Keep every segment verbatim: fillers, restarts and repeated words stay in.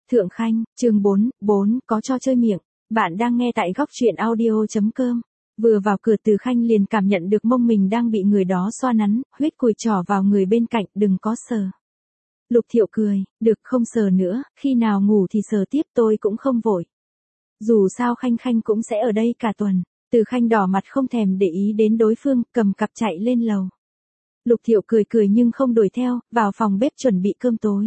Thượng Khanh, chương bốn, bốn, có cho chơi miệng. Bạn đang nghe tại góc truyện audio.com. Vừa vào cửa Từ Khanh liền cảm nhận được mông mình đang bị người đó xoa nắn, huyết cùi trỏ vào người bên cạnh, đừng có sờ. Lục Thiệu cười, được không sờ nữa, khi nào ngủ thì sờ tiếp, tôi cũng không vội. Dù sao Khanh Khanh cũng sẽ ở đây cả tuần. Từ Khanh đỏ mặt không thèm để ý đến đối phương, cầm cặp chạy lên lầu. Lục Thiệu cười cười nhưng không đuổi theo, vào phòng bếp chuẩn bị cơm tối.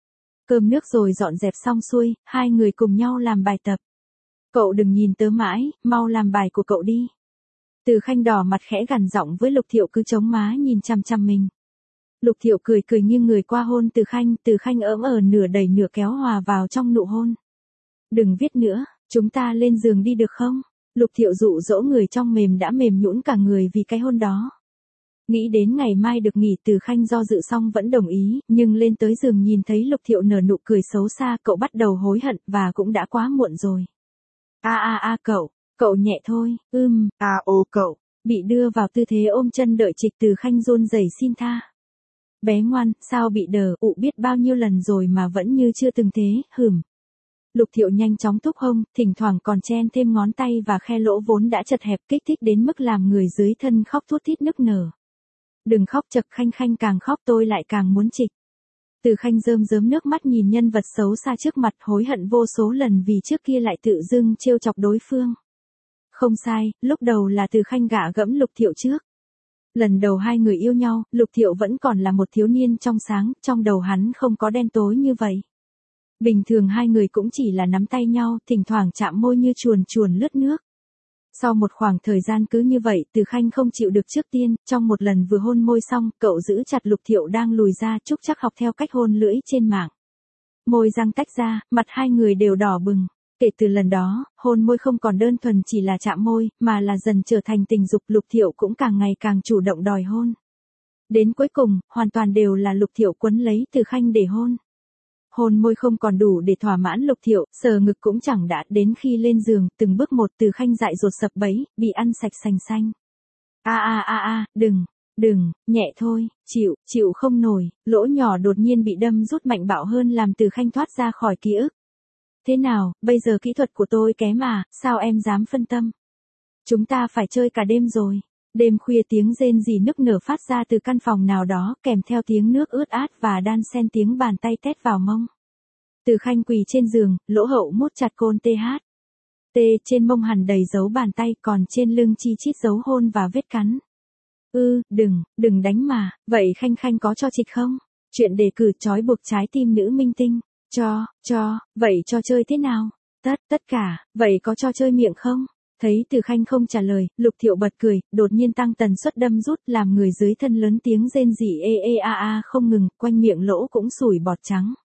Cơm nước rồi dọn dẹp xong xuôi, hai người cùng nhau làm bài tập. Cậu đừng nhìn tớ mãi, mau làm bài của cậu đi. Từ Khanh đỏ mặt khẽ gằn giọng với Lục Thiệu cứ chống má nhìn chằm chằm mình. Lục Thiệu cười cười nghiêng người qua hôn Từ Khanh, Từ Khanh ỡm ờ nửa đẩy nửa kéo hòa vào trong nụ hôn. Đừng viết nữa, chúng ta lên giường đi được không? Lục Thiệu dụ dỗ người trong mềm đã mềm nhũn cả người vì cái hôn đó. Nghĩ đến ngày mai được nghỉ, Từ Khanh do dự xong vẫn đồng ý, nhưng lên tới giường nhìn thấy Lục Thiệu nở nụ cười xấu xa, cậu bắt đầu hối hận, và cũng đã quá muộn rồi. A a a cậu, cậu nhẹ thôi, ưm, à ô cậu, bị đưa vào tư thế ôm chân đợi trịch, Từ Khanh run rẩy xin tha. Bé ngoan, sao bị đờ, ụ biết bao nhiêu lần rồi mà vẫn như chưa từng thế, hửm. Lục Thiệu nhanh chóng thúc hông, thỉnh thoảng còn chen thêm ngón tay và khe lỗ vốn đã chật hẹp, kích thích đến mức làm người dưới thân khóc thút thít nức nở. Đừng khóc chật, Khanh Khanh càng khóc tôi lại càng muốn trịch. Từ Khanh rơm rớm nước mắt nhìn nhân vật xấu xa trước mặt, hối hận vô số lần vì trước kia lại tự dưng trêu chọc đối phương. Không sai, lúc đầu là Từ Khanh gạ gẫm Lục Thiệu trước. Lần đầu hai người yêu nhau, Lục Thiệu vẫn còn là một thiếu niên trong sáng, trong đầu hắn không có đen tối như vậy. Bình thường hai người cũng chỉ là nắm tay nhau, thỉnh thoảng chạm môi như chuồn chuồn lướt nước. Sau một khoảng thời gian cứ như vậy, Từ Khanh không chịu được trước tiên, trong một lần vừa hôn môi xong, cậu giữ chặt Lục Thiệu đang lùi ra, chúc chắc học theo cách hôn lưỡi trên mạng. Môi răng tách ra, mặt hai người đều đỏ bừng. Kể từ lần đó, hôn môi không còn đơn thuần chỉ là chạm môi, mà là dần trở thành tình dục, Lục Thiệu cũng càng ngày càng chủ động đòi hôn. Đến cuối cùng, hoàn toàn đều là Lục Thiệu quấn lấy Từ Khanh để hôn. Hôn môi không còn đủ để thỏa mãn Lục Thiệu, sờ ngực cũng chẳng đã, đến khi lên giường, từng bước một Từ Khanh dại dột sập bẫy, bị ăn sạch sành xanh. A a a a, đừng, đừng, nhẹ thôi, chịu, chịu không nổi, lỗ nhỏ đột nhiên bị đâm rút mạnh bạo hơn làm Từ Khanh thoát ra khỏi ký ức. Thế nào, bây giờ kỹ thuật của tôi kém à, sao em dám phân tâm? Chúng ta phải chơi cả đêm rồi. Đêm khuya tiếng rên rỉ nức nở phát ra từ căn phòng nào đó, kèm theo tiếng nước ướt át và đan xen tiếng bàn tay tét vào mông. Từ Khanh quỳ trên giường, lỗ hậu mút chặt côn tê hát. Tê trên mông hằn đầy dấu bàn tay, còn trên lưng chi chít dấu hôn và vết cắn. Ư, đừng, đừng đánh mà, vậy Khanh Khanh có cho trịch không? Chuyện đề cử trói buộc trái tim nữ minh tinh. Cho, cho, vậy cho chơi thế nào? Tất, tất cả, vậy có cho chơi miệng không? Thấy Từ Khanh không trả lời, Lục Thiệu bật cười, đột nhiên tăng tần suất đâm rút, làm người dưới thân lớn tiếng rên rỉ ê ê a a không ngừng, quanh miệng lỗ cũng sủi bọt trắng.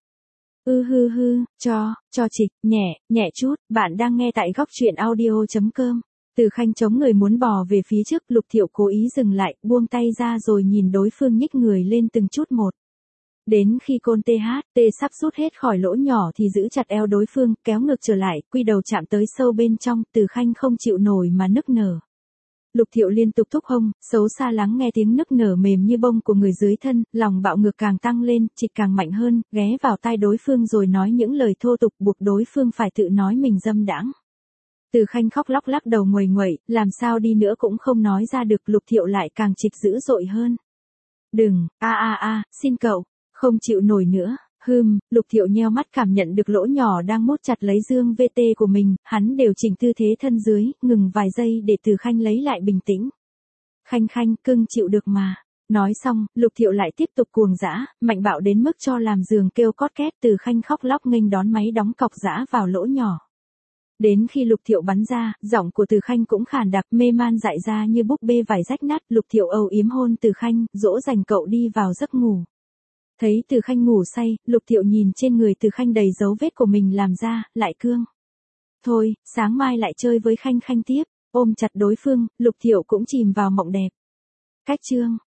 Ư hư hư, cho, cho trịch, nhẹ, nhẹ chút, bạn đang nghe tại góc truyện audio.com. Từ Khanh chống người muốn bò về phía trước, Lục Thiệu cố ý dừng lại, buông tay ra rồi nhìn đối phương nhích người lên từng chút một. Đến khi côn tê hát, tê sắp rút hết khỏi lỗ nhỏ thì giữ chặt eo đối phương, kéo ngược trở lại, quy đầu chạm tới sâu bên trong, Từ Khanh không chịu nổi mà nức nở. Lục Thiệu liên tục thúc hông, xấu xa lắng nghe tiếng nức nở mềm như bông của người dưới thân, lòng bạo ngược càng tăng lên, trịch càng mạnh hơn, ghé vào tai đối phương rồi nói những lời thô tục buộc đối phương phải tự nói mình dâm đãng. Từ Khanh khóc lóc lắc đầu nguầy nguậy, làm sao đi nữa cũng không nói ra được, Lục Thiệu lại càng trịch dữ dội hơn. Đừng, a a a, xin cậu. Không chịu nổi nữa, hừm, Lục Thiệu nheo mắt cảm nhận được lỗ nhỏ đang mút chặt lấy dương vê tê của mình, hắn điều chỉnh tư thế thân dưới, ngừng vài giây để Từ Khanh lấy lại bình tĩnh. Khanh Khanh, cưng chịu được mà. Nói xong, Lục Thiệu lại tiếp tục cuồng dã, mạnh bạo đến mức cho làm giường kêu cót két, Từ Khanh khóc lóc nghênh đón máy đóng cọc dã vào lỗ nhỏ. Đến khi Lục Thiệu bắn ra, giọng của Từ Khanh cũng khàn đặc, mê man dại ra như búp bê vải rách nát, Lục Thiệu âu yếm hôn Từ Khanh, dỗ dành cậu đi vào giấc ngủ. Thấy Từ Khanh ngủ say, Lục Thiệu nhìn trên người Từ Khanh đầy dấu vết của mình làm ra, lại cương. Thôi, sáng mai lại chơi với Khanh Khanh tiếp, ôm chặt đối phương, Lục Thiệu cũng chìm vào mộng đẹp. Cách chương